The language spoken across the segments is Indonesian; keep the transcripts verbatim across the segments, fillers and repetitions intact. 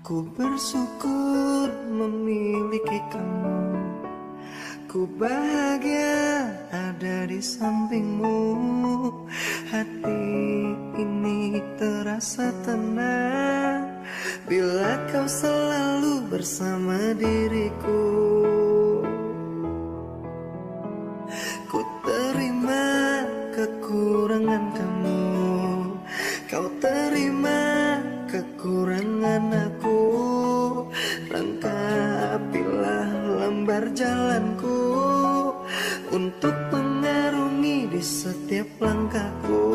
Ku bersyukur memiliki kamu, ku bahagia ada di sampingmu. Hati ini terasa tenang bila kau selalu bersama diriku. Ku terima kekurangan kamu, kau terima kekurangan aku. Lengkapilah lembar jalanku untuk mengarungi di setiap langkahku.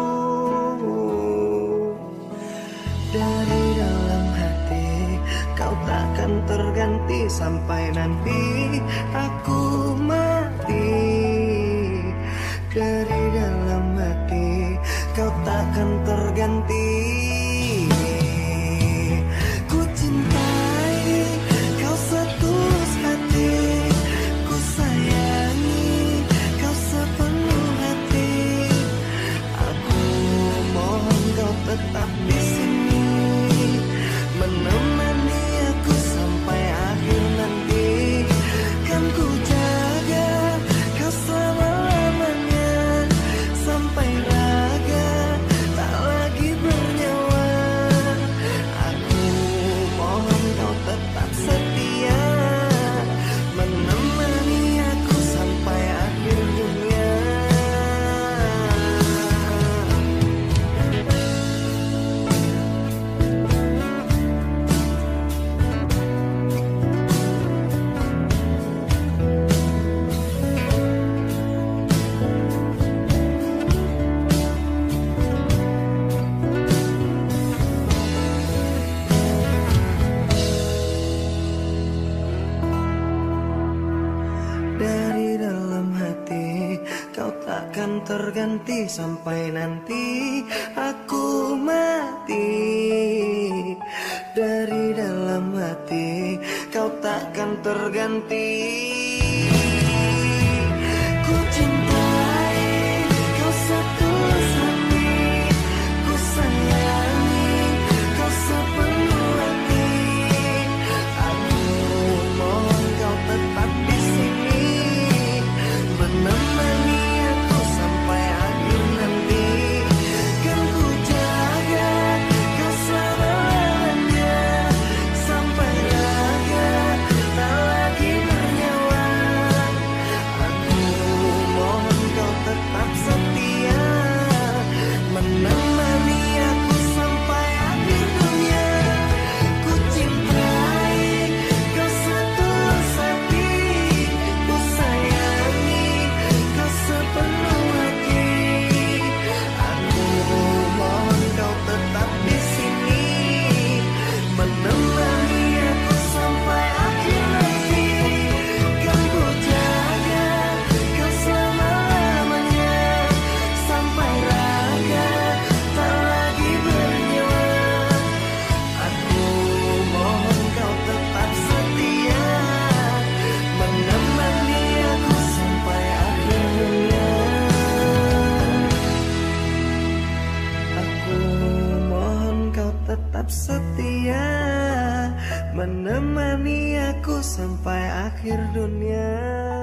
Dari dalam hati kau takkan terganti sampai nanti aku mati. Dari dalam hati kau takkan terganti. Ku cintai kau setulus hati, ku sayangi kau sepenuh hati. Aku mohon kau tetap di sini, menemani aku sampai akhir nanti. Kan ku jaga kau selama-lamanya, sampai raga tak lagi bernyawa. Aku mohon kau tetap setia, menemani aku sampai akhir dunia. Dari dalam hati kau takkan terganti sampai nanti aku mati. Dari dalam hati kau takkan terganti. Ku cintai kau setulus hati, ku sayangi kau sepenuh hati. Aku mohon kau tetap di sini, menemani aku sampai akhir nanti. Kan ku jaga kau selama-lamanya, sampai raga tak lagi bernyawa. Aku mohon kau tetap setia, menemani aku sampai akhir dunia. Ku cintai kau setulus hati, ku sayangi kau sepenuh hati. Aku mohon kau tetap di sini, menemani aku sampai akhir nanti. Kan ku jaga kau selama-lamanya, sampai raga tak lagi bernyawa. Aku mohon kau tetap setia, menemani aku sampai akhir dunia. Aku mohon kau tetap setia, menemani aku sampai akhir dunia.